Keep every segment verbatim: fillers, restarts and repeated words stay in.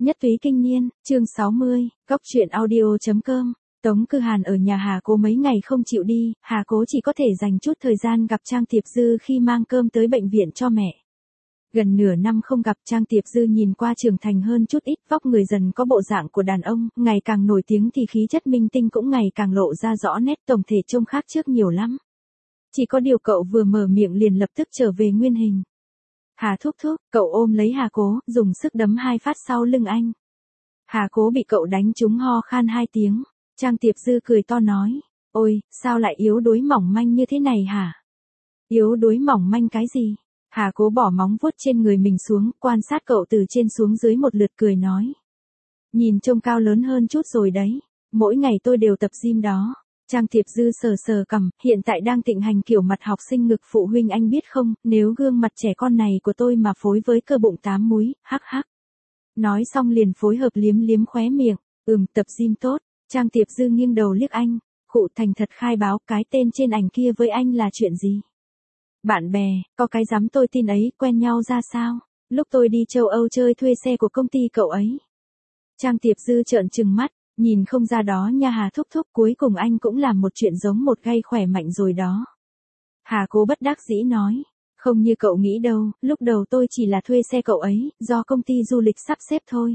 Nhất túy kinh niên, chương sáu mươi, Cóc truyện audio.com. Tống Cư Hàn ở nhà Hà Cố mấy ngày không chịu đi, Hà Cố chỉ có thể dành chút thời gian gặp Trang Tiệp Dư khi mang cơm tới bệnh viện cho mẹ. Gần nửa năm không gặp, Trang Tiệp Dư nhìn qua trưởng thành hơn chút ít, vóc người dần có bộ dạng của đàn ông, ngày càng nổi tiếng thì khí chất minh tinh cũng ngày càng lộ ra rõ nét, tổng thể trông khác trước nhiều lắm. Chỉ có điều cậu vừa mở miệng liền lập tức trở về nguyên hình. Hà thúc thúc, cậu ôm lấy Hà Cố, dùng sức đấm hai phát sau lưng anh. Hà Cố bị cậu đánh trúng ho khan hai tiếng. Trang Tiệp Dư cười to nói, ôi, sao lại yếu đuối mỏng manh như thế này hả? Yếu đuối mỏng manh cái gì? Hà Cố bỏ móng vuốt trên người mình xuống, quan sát cậu từ trên xuống dưới một lượt cười nói. Nhìn trông cao lớn hơn chút rồi đấy, mỗi ngày tôi đều tập gym đó. Trang Tiệp Dư sờ sờ cằm, hiện tại đang thịnh hành kiểu mặt học sinh ngực phụ huynh, anh biết không, nếu gương mặt trẻ con này của tôi mà phối với cơ bụng tám múi, hắc hắc. Nói xong liền phối hợp liếm liếm khóe miệng, ừm, tập gym tốt. Trang Tiệp Dư nghiêng đầu liếc anh, khụ thành thật khai báo cái tên trên ảnh kia với anh là chuyện gì? Bạn bè, có cái dám tôi tin ấy, quen nhau ra sao? Lúc tôi đi châu Âu chơi thuê xe của công ty cậu ấy. Trang Tiệp Dư trợn trừng mắt, nhìn không ra đó nha Hà thúc thúc, cuối cùng anh cũng làm một chuyện giống một gay khỏe mạnh rồi đó. Hà Cố bất đắc dĩ nói, không như cậu nghĩ đâu, lúc đầu tôi chỉ là thuê xe cậu ấy, do công ty du lịch sắp xếp thôi.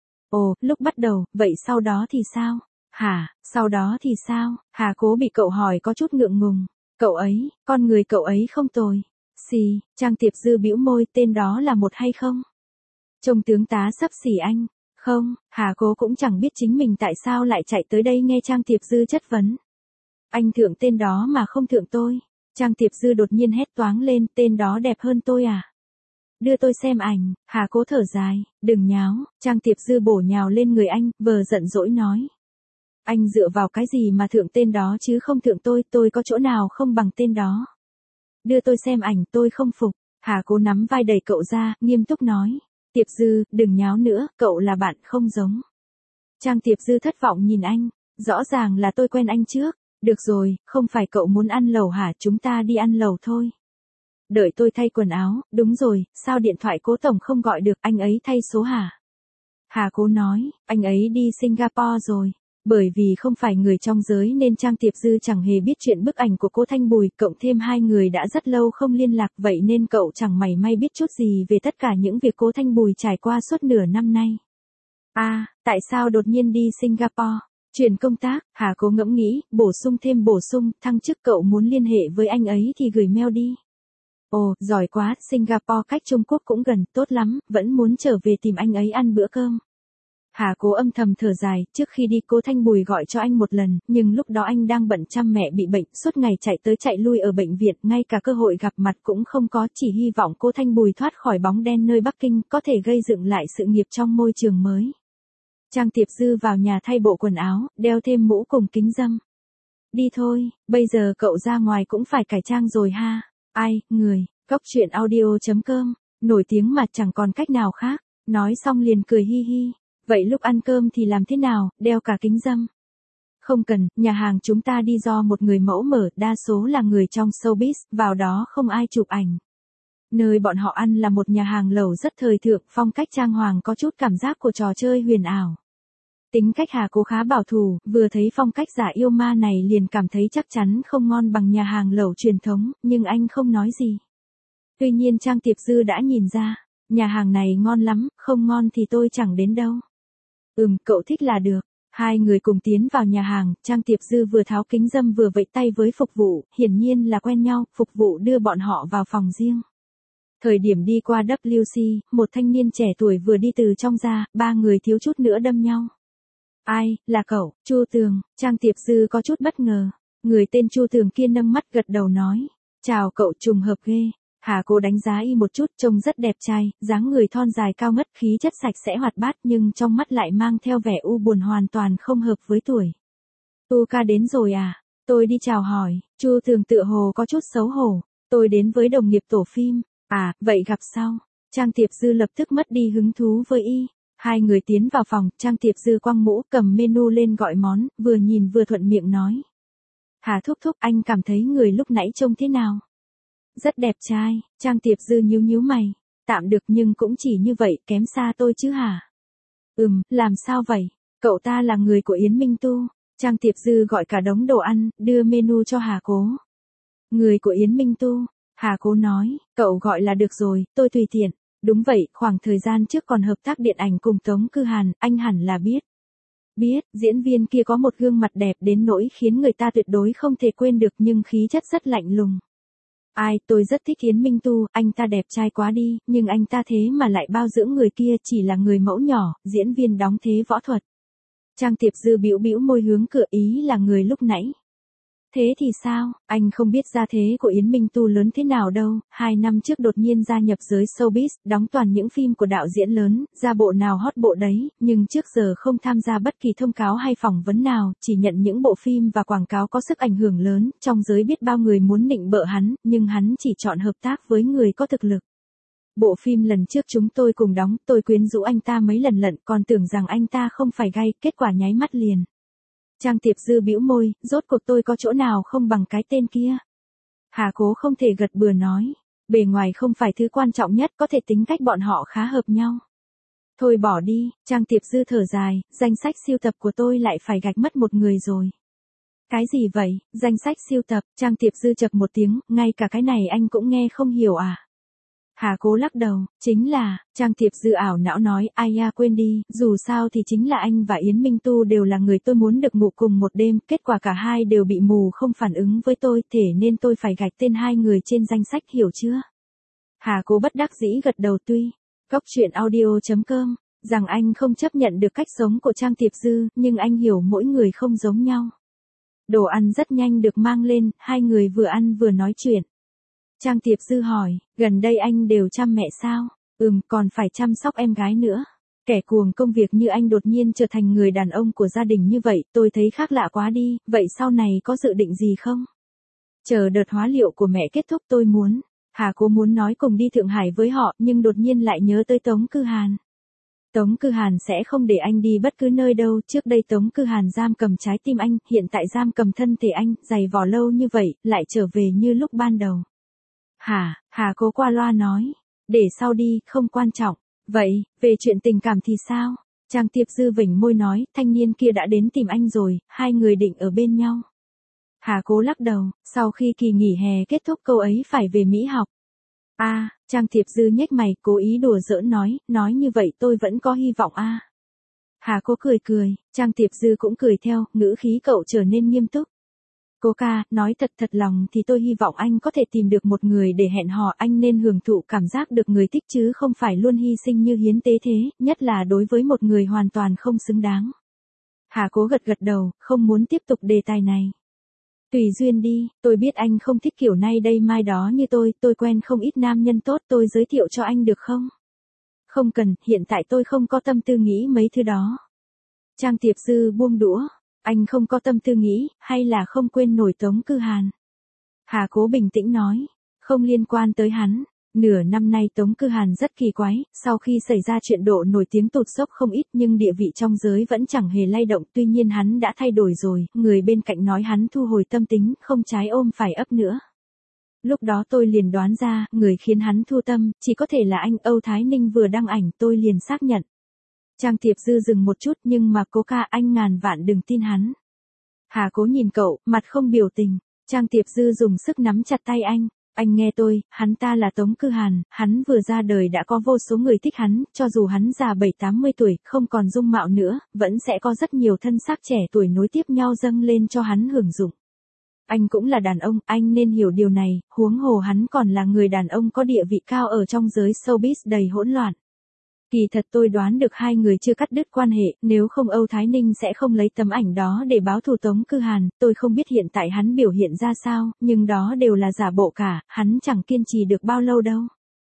Ồ, lúc bắt đầu, vậy sau đó thì sao? Hả, sau đó thì sao? Hà Cố bị cậu hỏi có chút ngượng ngùng. Cậu ấy, con người cậu ấy không tồi. Xì, Trang Tiệp Dư bĩu môi, tên đó là một hay không? Trông tướng tá sắp xỉ anh. Không, Hà Cố cũng chẳng biết chính mình tại sao lại chạy tới đây nghe Trang Tiệp Dư chất vấn. Anh thượng tên đó mà không thượng tôi. Trang Tiệp Dư đột nhiên hét toáng lên, tên đó đẹp hơn tôi à? Đưa tôi xem ảnh. Hà Cố thở dài, đừng nháo. Trang Tiệp Dư bổ nhào lên người anh, vờ giận dỗi nói. Anh dựa vào cái gì mà thượng tên đó chứ không thượng tôi, tôi có chỗ nào không bằng tên đó. Đưa tôi xem ảnh, tôi không phục. Hà Cố nắm vai đẩy cậu ra, nghiêm túc nói. Tiệp Dư, đừng nháo nữa, cậu là bạn không giống. Trang Tiệp Dư thất vọng nhìn anh, rõ ràng là tôi quen anh trước. Được rồi, không phải cậu muốn ăn lẩu hả, chúng ta đi ăn lẩu thôi. Đợi tôi thay quần áo, đúng rồi, sao điện thoại Cố tổng không gọi được, anh ấy thay số hả? Hà Cố nói, anh ấy đi Singapore rồi. Bởi vì không phải người trong giới nên Trang Tiệp Dư chẳng hề biết chuyện bức ảnh của cô Thanh Bùi, cộng thêm hai người đã rất lâu không liên lạc, vậy nên cậu chẳng mảy may biết chút gì về tất cả những việc cô Thanh Bùi trải qua suốt nửa năm nay. À, tại sao đột nhiên đi Singapore? Chuyển công tác, Hà Cố ngẫm nghĩ, bổ sung thêm bổ sung, thăng chức, cậu muốn liên hệ với anh ấy thì gửi mail đi. Ồ, giỏi quá, Singapore cách Trung Quốc cũng gần, tốt lắm, vẫn muốn trở về tìm anh ấy ăn bữa cơm. Hà Cố âm thầm thở dài, trước khi đi cô Thanh Bùi gọi cho anh một lần, nhưng lúc đó anh đang bận chăm mẹ bị bệnh, suốt ngày chạy tới chạy lui ở bệnh viện, ngay cả cơ hội gặp mặt cũng không có, chỉ hy vọng cô Thanh Bùi thoát khỏi bóng đen nơi Bắc Kinh, có thể gây dựng lại sự nghiệp trong môi trường mới. Trang Tiệp Dư vào nhà thay bộ quần áo, đeo thêm mũ cùng kính râm. Đi thôi, bây giờ cậu ra ngoài cũng phải cải trang rồi ha. Ai, người, Cóc truyện audio.com, nổi tiếng mà chẳng còn cách nào khác. Nói xong liền cười hi hi. Vậy lúc ăn cơm thì làm thế nào, đeo cả kính râm? Không cần, nhà hàng chúng ta đi do một người mẫu mở, đa số là người trong showbiz, vào đó không ai chụp ảnh. Nơi bọn họ ăn là một nhà hàng lẩu rất thời thượng, phong cách trang hoàng có chút cảm giác của trò chơi huyền ảo. Tính cách Hà Cố khá bảo thủ, vừa thấy phong cách giả yêu ma này liền cảm thấy chắc chắn không ngon bằng nhà hàng lẩu truyền thống, nhưng anh không nói gì. Tuy nhiên Trang Tiệp Dư đã nhìn ra, nhà hàng này ngon lắm, không ngon thì tôi chẳng đến đâu. Ừm, cậu thích là được. Hai người cùng tiến vào nhà hàng, Trang Tiệp Dư vừa tháo kính râm vừa vẫy tay với phục vụ, hiển nhiên là quen nhau, phục vụ đưa bọn họ vào phòng riêng. Thời điểm đi qua W C, một thanh niên trẻ tuổi vừa đi từ trong ra, ba người thiếu chút nữa đâm nhau. Ai, là cậu, Chu Tường? Trang Tiệp Dư có chút bất ngờ. Người tên Chu Tường kia nâng mắt gật đầu nói, chào cậu, trùng hợp ghê. Hà Cố đánh giá y một chút, trông rất đẹp trai, dáng người thon dài cao ngất, khí chất sạch sẽ hoạt bát, nhưng trong mắt lại mang theo vẻ u buồn hoàn toàn không hợp với tuổi. Tu ca đến rồi à? Tôi đi chào hỏi. Chu Tường tựa hồ có chút xấu hổ. Tôi đến với đồng nghiệp tổ phim. À, vậy gặp sau. Trang Tiệp Dư lập tức mất đi hứng thú với y. Hai người tiến vào phòng, Trang Tiệp Dư quăng mũ, cầm menu lên gọi món, vừa nhìn vừa thuận miệng nói. Hà thúc thúc, anh cảm thấy người lúc nãy trông thế nào? Rất đẹp trai. Trang Tiệp Dư nhíu nhíu mày. Tạm được nhưng cũng chỉ như vậy, kém xa tôi chứ hả? Ừm, làm sao vậy? Cậu ta là người của Yến Minh Tu. Trang Tiệp Dư gọi cả đống đồ ăn, đưa menu cho Hà Cố. Người của Yến Minh Tu. Hà Cố nói, cậu gọi là được rồi, tôi tùy tiện. Đúng vậy, khoảng thời gian trước còn hợp tác điện ảnh cùng Tống Cư Hàn, anh hẳn là biết. Biết, diễn viên kia có một gương mặt đẹp đến nỗi khiến người ta tuyệt đối không thể quên được nhưng khí chất rất lạnh lùng. Ai, tôi rất thích Yến Minh Tu, anh ta đẹp trai quá đi, nhưng anh ta thế mà lại bao dưỡng người kia chỉ là người mẫu nhỏ, diễn viên đóng thế võ thuật. Trang Tiệp Dư bĩu bĩu môi hướng cửa, ý là người lúc nãy. Thế thì sao, anh không biết gia thế của Yến Minh Tu lớn thế nào đâu, hai năm trước đột nhiên gia nhập giới showbiz, đóng toàn những phim của đạo diễn lớn, ra bộ nào hot bộ đấy, nhưng trước giờ không tham gia bất kỳ thông cáo hay phỏng vấn nào, chỉ nhận những bộ phim và quảng cáo có sức ảnh hưởng lớn, trong giới biết bao người muốn nịnh bợ hắn, nhưng hắn chỉ chọn hợp tác với người có thực lực. Bộ phim lần trước chúng tôi cùng đóng, tôi quyến rũ anh ta mấy lần lận, còn tưởng rằng anh ta không phải gay, kết quả nháy mắt liền. Trang Tiệp Dư bĩu môi, rốt cuộc tôi có chỗ nào không bằng cái tên kia. Hà Cố không thể gật bừa nói, bề ngoài không phải thứ quan trọng nhất, có thể tính cách bọn họ khá hợp nhau. Thôi bỏ đi, Trang Tiệp Dư thở dài, danh sách siêu tập của tôi lại phải gạch mất một người rồi. Cái gì vậy, danh sách siêu tập, Trang Tiệp Dư chậc một tiếng, ngay cả cái này anh cũng nghe không hiểu à. Hà Cố lắc đầu, chính là, Trang Tiệp Dư ảo não nói, ai ya quên đi, dù sao thì chính là anh và Yến Minh Tu đều là người tôi muốn được ngủ cùng một đêm, kết quả cả hai đều bị mù không phản ứng với tôi, thế nên tôi phải gạch tên hai người trên danh sách, hiểu chưa? Hà Cố bất đắc dĩ gật đầu tuy, Cóc truyện audio chấm com, rằng anh không chấp nhận được cách sống của Trang Tiệp Dư, nhưng anh hiểu mỗi người không giống nhau. Đồ ăn rất nhanh được mang lên, hai người vừa ăn vừa nói chuyện. Trang Tiệp Dư hỏi, gần đây anh đều chăm mẹ sao? Ừm, còn phải chăm sóc em gái nữa. Kẻ cuồng công việc như anh đột nhiên trở thành người đàn ông của gia đình như vậy, tôi thấy khác lạ quá đi, vậy sau này có dự định gì không? Chờ đợt hóa liệu của mẹ kết thúc tôi muốn. Hà Cố muốn nói cùng đi Thượng Hải với họ, nhưng đột nhiên lại nhớ tới Tống Cư Hàn. Tống Cư Hàn sẽ không để anh đi bất cứ nơi đâu, trước đây Tống Cư Hàn giam cầm trái tim anh, hiện tại giam cầm thân thể anh, dày vò lâu như vậy, lại trở về như lúc ban đầu. Hả, Hà Cố qua loa nói, để sau đi, không quan trọng. Vậy, về chuyện tình cảm thì sao? Trang Tiệp Dư vểnh môi nói, thanh niên kia đã đến tìm anh rồi, hai người định ở bên nhau. Hà Cố lắc đầu, sau khi kỳ nghỉ hè kết thúc cô ấy phải về Mỹ học. A, à, Trang Tiệp Dư nhếch mày, cố ý đùa giỡn nói, nói như vậy tôi vẫn có hy vọng a. À. Hà Cố cười cười, Trang Tiệp Dư cũng cười theo, ngữ khí cậu trở nên nghiêm túc. Cố ca, nói thật thật lòng thì tôi hy vọng anh có thể tìm được một người để hẹn hò, anh nên hưởng thụ cảm giác được người thích chứ không phải luôn hy sinh như hiến tế thế, nhất là đối với một người hoàn toàn không xứng đáng. Hà Cố gật gật đầu, không muốn tiếp tục đề tài này. Tùy duyên đi, tôi biết anh không thích kiểu nay đây mai đó như tôi, tôi quen không ít nam nhân tốt, tôi giới thiệu cho anh được không? Không cần, hiện tại tôi không có tâm tư nghĩ mấy thứ đó. Trang Tiệp Dư buông đũa. Anh không có tâm tư nghĩ, hay là không quên nổi Tống Cư Hàn? Hà Cố bình tĩnh nói, không liên quan tới hắn. Nửa năm nay Tống Cư Hàn rất kỳ quái, sau khi xảy ra chuyện độ nổi tiếng tụt dốc không ít nhưng địa vị trong giới vẫn chẳng hề lay động, tuy nhiên hắn đã thay đổi rồi, người bên cạnh nói hắn thu hồi tâm tính, không trái ôm phải ấp nữa. Lúc đó tôi liền đoán ra, người khiến hắn thu tâm, chỉ có thể là anh. Âu Thái Ninh vừa đăng ảnh tôi liền xác nhận. Trang Tiệp Dư dừng một chút, nhưng mà Cố ca, anh ngàn vạn đừng tin hắn. Hà Cố nhìn cậu, mặt không biểu tình. Trang Tiệp Dư dùng sức nắm chặt tay anh. Anh nghe tôi, hắn ta là Tống Cư Hàn, hắn vừa ra đời đã có vô số người thích hắn, cho dù hắn già bảy tám mươi tuổi, không còn dung mạo nữa, vẫn sẽ có rất nhiều thân xác trẻ tuổi nối tiếp nhau dâng lên cho hắn hưởng dụng. Anh cũng là đàn ông, anh nên hiểu điều này, huống hồ hắn còn là người đàn ông có địa vị cao ở trong giới showbiz đầy hỗn loạn. Kỳ thật tôi đoán được hai người chưa cắt đứt quan hệ, nếu không Âu Thái Ninh sẽ không lấy tấm ảnh đó để báo thù Tống Cư Hàn, tôi không biết hiện tại hắn biểu hiện ra sao, nhưng đó đều là giả bộ cả, hắn chẳng kiên trì được bao lâu đâu.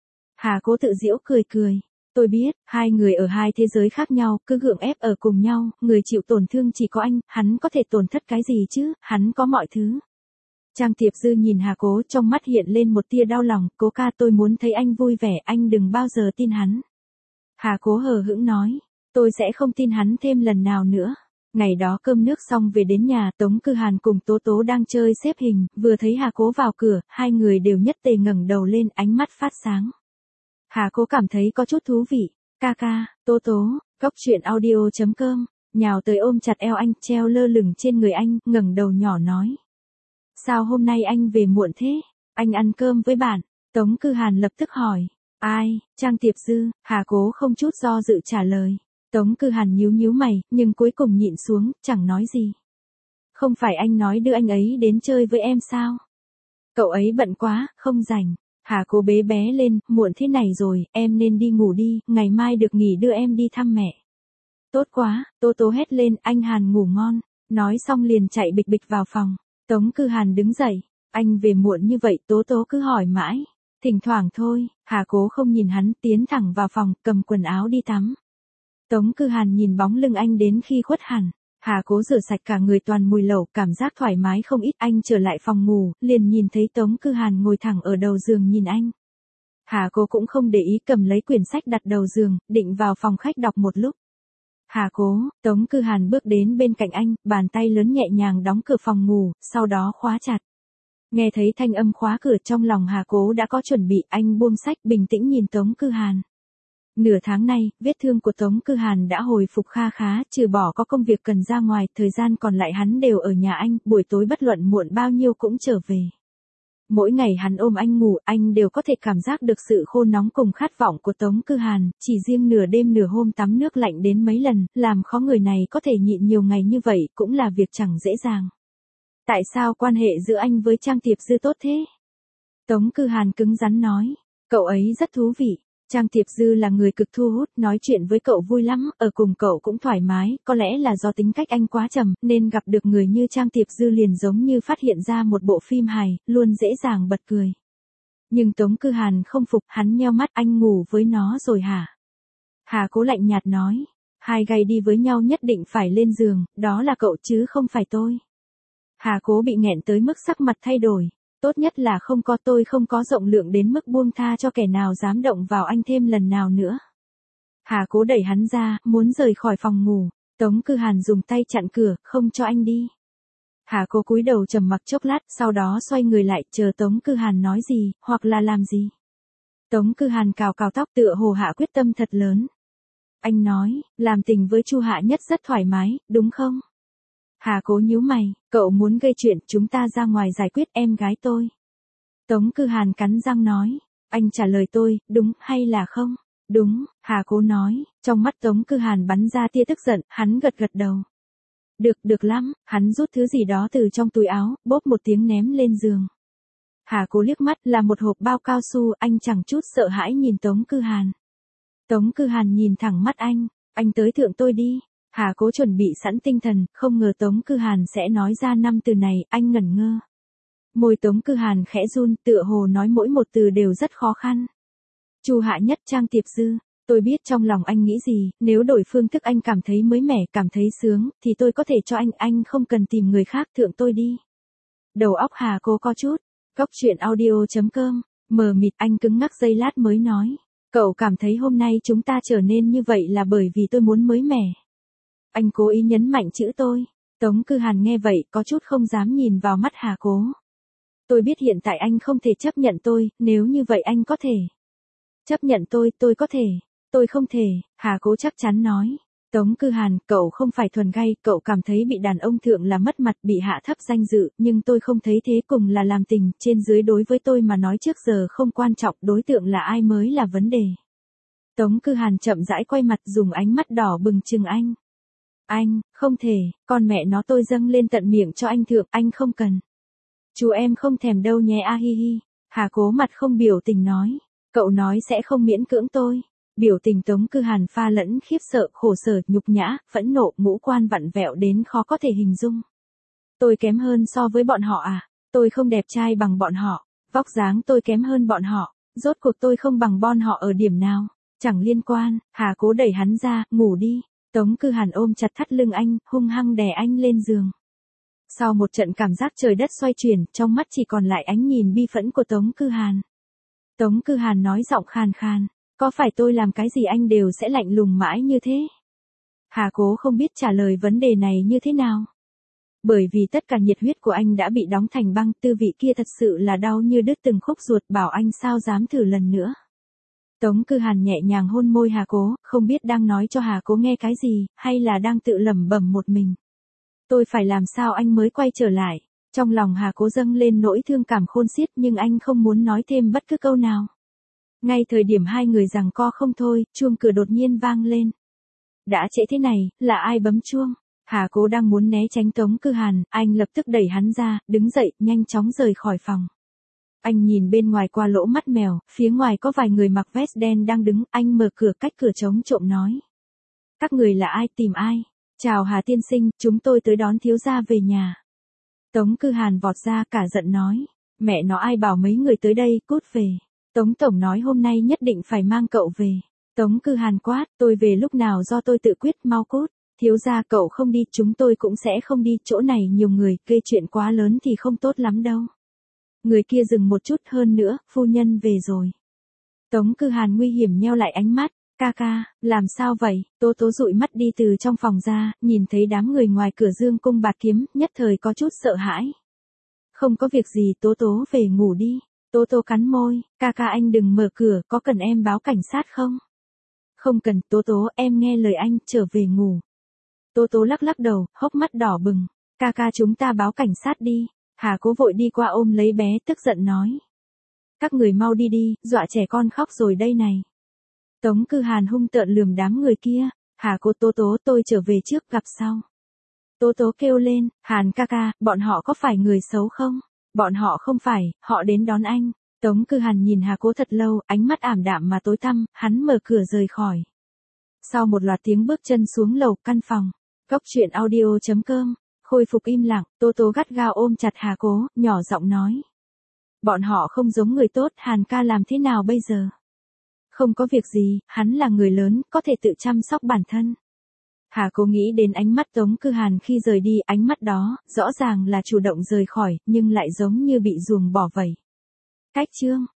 Hà Cố tự giễu cười cười, tôi biết, hai người ở hai thế giới khác nhau, cứ gượng ép ở cùng nhau, người chịu tổn thương chỉ có anh, hắn có thể tổn thất cái gì chứ, hắn có mọi thứ. Trang Tiệp Dư nhìn Hà Cố, trong mắt hiện lên một tia đau lòng, Cố ca, tôi muốn thấy anh vui vẻ, anh đừng bao giờ tin hắn. Hà Cố hờ hững nói, tôi sẽ không tin hắn thêm lần nào nữa. Ngày đó cơm nước xong về đến nhà, Tống Cư Hàn cùng Tố Tố đang chơi xếp hình, vừa thấy Hà Cố vào cửa, hai người đều nhất tề ngẩng đầu lên, ánh mắt phát sáng. Hà Cố cảm thấy có chút thú vị, ca ca, Tố Tố, Cóc truyện audio chấm com, nhào tới ôm chặt eo anh, treo lơ lửng trên người anh, ngẩng đầu nhỏ nói. Sao hôm nay anh về muộn thế? Anh ăn cơm với bạn. Tống Cư Hàn lập tức hỏi. Ai? Trang Tiệp Dư. Hà Cố không chút do dự trả lời. Tống Cư Hàn nhíu nhíu mày, nhưng cuối cùng nhịn xuống, chẳng nói gì. Không phải anh nói đưa anh ấy đến chơi với em sao? Cậu ấy bận quá, không rảnh. Hà Cố bế bé lên, muộn thế này rồi, em nên đi ngủ đi, ngày mai được nghỉ đưa em đi thăm mẹ. Tốt quá, Tố Tố hét lên, anh Hàn ngủ ngon. Nói xong liền chạy bịch bịch vào phòng. Tống Cư Hàn đứng dậy. Anh về muộn như vậy, Tố Tố cứ hỏi mãi. Thỉnh thoảng thôi, Hà Cố không nhìn hắn, tiến thẳng vào phòng, cầm quần áo đi tắm. Tống Cư Hàn nhìn bóng lưng anh đến khi khuất hẳn. Hà Cố rửa sạch cả người toàn mùi lẩu, cảm giác thoải mái không ít. Anh trở lại phòng ngủ, liền nhìn thấy Tống Cư Hàn ngồi thẳng ở đầu giường nhìn anh. Hà Cố cũng không để ý, cầm lấy quyển sách đặt đầu giường, định vào phòng khách đọc một lúc. Hà Cố, Tống Cư Hàn bước đến bên cạnh anh, bàn tay lớn nhẹ nhàng đóng cửa phòng ngủ, sau đó khóa chặt. Nghe thấy thanh âm khóa cửa, trong lòng Hà Cố đã có chuẩn bị, anh buông sách bình tĩnh nhìn Tống Cư Hàn. Nửa tháng nay, vết thương của Tống Cư Hàn đã hồi phục kha khá, trừ bỏ có công việc cần ra ngoài, thời gian còn lại hắn đều ở nhà anh, buổi tối bất luận muộn bao nhiêu cũng trở về. Mỗi ngày hắn ôm anh ngủ, anh đều có thể cảm giác được sự khô nóng cùng khát vọng của Tống Cư Hàn, chỉ riêng nửa đêm nửa hôm tắm nước lạnh đến mấy lần, làm khó người này có thể nhịn nhiều ngày như vậy, cũng là việc chẳng dễ dàng. Tại sao quan hệ giữa anh với Trang Tiệp Dư tốt thế? Tống Cư Hàn cứng rắn nói, cậu ấy rất thú vị. Trang Tiệp Dư là người cực thu hút, nói chuyện với cậu vui lắm, ở cùng cậu cũng thoải mái, có lẽ là do tính cách anh quá trầm, nên gặp được người như Trang Tiệp Dư liền giống như phát hiện ra một bộ phim hài, luôn dễ dàng bật cười. Nhưng Tống Cư Hàn không phục, hắn nheo mắt, anh ngủ với nó rồi hả? Hà Cố lạnh nhạt nói, hai gay đi với nhau nhất định phải lên giường, đó là cậu chứ không phải tôi. Hà Cố bị nghẹn tới mức sắc mặt thay đổi. Tốt nhất là không có, tôi không có rộng lượng đến mức buông tha cho kẻ nào dám động vào anh thêm lần nào nữa. Hà Cố đẩy hắn ra, muốn rời khỏi phòng ngủ. Tống Cư Hàn dùng tay chặn cửa, không cho anh đi. Hà Cố cúi đầu trầm mặc chốc lát, sau đó xoay người lại, chờ Tống Cư Hàn nói gì, hoặc là làm gì. Tống Cư Hàn cào cào tóc, tựa hồ hạ quyết tâm thật lớn. Anh nói, làm tình với Chu Hạ Nhất rất thoải mái, đúng không? Hà Cố nhíu mày, cậu muốn gây chuyện, chúng ta ra ngoài giải quyết, em gái tôi. Tống Cư Hàn cắn răng nói, anh trả lời tôi, đúng hay là không? Đúng, Hà Cố nói, trong mắt Tống Cư Hàn bắn ra tia tức giận, hắn gật gật đầu. Được, được lắm, hắn rút thứ gì đó từ trong túi áo, bốp một tiếng ném lên giường. Hà Cố liếc mắt, là một hộp bao cao su, anh chẳng chút sợ hãi nhìn Tống Cư Hàn. Tống Cư Hàn nhìn thẳng mắt anh, anh tới thượng tôi đi. Hà Cố chuẩn bị sẵn tinh thần, không ngờ Tống Cư Hàn sẽ nói ra năm từ này, anh ngẩn ngơ. Môi Tống Cư Hàn khẽ run, tựa hồ nói mỗi một từ đều rất khó khăn. Chu Hạ Nhất, Trang Tiệp Dư, tôi biết trong lòng anh nghĩ gì, nếu đổi phương thức anh cảm thấy mới mẻ, cảm thấy sướng, thì tôi có thể cho anh, anh không cần tìm người khác, thượng tôi đi. Đầu óc Hà Cố có chút, cóc truyện audio chấm com, mờ mịt, anh cứng ngắc giây lát mới nói. Cậu cảm thấy hôm nay chúng ta trở nên như vậy là bởi vì tôi muốn mới mẻ. Anh cố ý nhấn mạnh chữ tôi. Tống Cư Hàn nghe vậy, có chút không dám nhìn vào mắt Hà Cố. Tôi biết hiện tại anh không thể chấp nhận tôi, nếu như vậy anh có thể. Chấp nhận tôi, tôi có thể. Tôi không thể, Hà Cố chắc chắn nói. Tống Cư Hàn, cậu không phải thuần gay, cậu cảm thấy bị đàn ông thượng là mất mặt, bị hạ thấp danh dự, nhưng tôi không thấy thế, cùng là làm tình, trên dưới đối với tôi mà nói trước giờ không quan trọng, đối tượng là ai mới là vấn đề. Tống Cư Hàn chậm rãi quay mặt, dùng ánh mắt đỏ bừng trừng anh. Anh, không thể, con mẹ nó tôi dâng lên tận miệng cho anh thượng, anh không cần. Chú em không thèm đâu nhé, a hi hi. Hà Cố mặt không biểu tình nói, cậu nói sẽ không miễn cưỡng tôi. Biểu tình Tống Cư Hàn pha lẫn khiếp sợ, khổ sở, nhục nhã, phẫn nộ, ngũ quan vặn vẹo đến khó có thể hình dung. Tôi kém hơn so với bọn họ à? Tôi không đẹp trai bằng bọn họ, vóc dáng tôi kém hơn bọn họ, rốt cuộc tôi không bằng bọn họ ở điểm nào? Chẳng liên quan. Hà Cố đẩy hắn ra, ngủ đi. Tống Cư Hàn ôm chặt thắt lưng anh, hung hăng đè anh lên giường. Sau một trận cảm giác trời đất xoay chuyển, trong mắt chỉ còn lại ánh nhìn bi phẫn của Tống Cư Hàn. Tống Cư Hàn nói giọng khàn khàn, có phải tôi làm cái gì anh đều sẽ lạnh lùng mãi như thế? Hà Cố không biết trả lời vấn đề này như thế nào. Bởi vì tất cả nhiệt huyết của anh đã bị đóng thành băng, tư vị kia thật sự là đau như đứt từng khúc ruột, bảo anh sao dám thử lần nữa. Tống Cư Hàn nhẹ nhàng hôn môi Hà Cố, không biết đang nói cho Hà Cố nghe cái gì, hay là đang tự lẩm bẩm một mình. Tôi phải làm sao anh mới quay trở lại. Trong lòng Hà Cố dâng lên nỗi thương cảm khôn xiết nhưng anh không muốn nói thêm bất cứ câu nào. Ngay thời điểm hai người giằng co không thôi, chuông cửa đột nhiên vang lên. Đã trễ thế này, là ai bấm chuông? Hà Cố đang muốn né tránh Tống Cư Hàn, anh lập tức đẩy hắn ra, đứng dậy, nhanh chóng rời khỏi phòng. Anh nhìn bên ngoài qua lỗ mắt mèo, phía ngoài có vài người mặc vest đen đang đứng, anh mở cửa cách cửa trống trộm nói. Các người là ai, tìm ai? Chào Hà tiên sinh, chúng tôi tới đón thiếu gia về nhà. Tống Cư Hàn vọt ra cả giận nói. Mẹ nó ai bảo mấy người tới đây, cút về. Tống Tổng nói hôm nay nhất định phải mang cậu về. Tống Cư Hàn quát, tôi về lúc nào do tôi tự quyết, mau cút. Thiếu gia cậu không đi, chúng tôi cũng sẽ không đi, chỗ này nhiều người, gây chuyện quá lớn thì không tốt lắm đâu. Người kia dừng một chút, hơn nữa, phu nhân về rồi. Tống Cư Hàn nguy hiểm nheo lại ánh mắt, ca ca, làm sao vậy? Tố Tố dụi mắt đi từ trong phòng ra, nhìn thấy đám người ngoài cửa dương cung bạt kiếm, nhất thời có chút sợ hãi. Không có việc gì, Tố Tố về ngủ đi. Tố Tố cắn môi, ca ca anh đừng mở cửa, có cần em báo cảnh sát không? Không cần, Tố Tố, em nghe lời anh, trở về ngủ. Tố Tố lắc lắc đầu, hốc mắt đỏ bừng, ca ca chúng ta báo cảnh sát đi. Hà Cố vội đi qua ôm lấy bé, tức giận nói. Các người mau đi đi, dọa trẻ con khóc rồi đây này. Tống Cư Hàn hung tợn lườm đám người kia, Hà Cố Tố Tố tôi trở về trước gặp sau. Tố Tố kêu lên, Hàn ca ca, bọn họ có phải người xấu không? Bọn họ không phải, họ đến đón anh. Tống Cư Hàn nhìn Hà Cố thật lâu, ánh mắt ảm đạm mà tối tăm, hắn mở cửa rời khỏi. Sau một loạt tiếng bước chân xuống lầu căn phòng, Góc truyện audio chấm com, khôi phục im lặng, Tố Tố gắt gao ôm chặt Hà Cố, nhỏ giọng nói. Bọn họ không giống người tốt, Hàn ca làm thế nào bây giờ? Không có việc gì, hắn là người lớn, có thể tự chăm sóc bản thân. Hà Cố nghĩ đến ánh mắt Tống Cư Hàn khi rời đi, ánh mắt đó, rõ ràng là chủ động rời khỏi, nhưng lại giống như bị ruồng bỏ vậy. Cách chương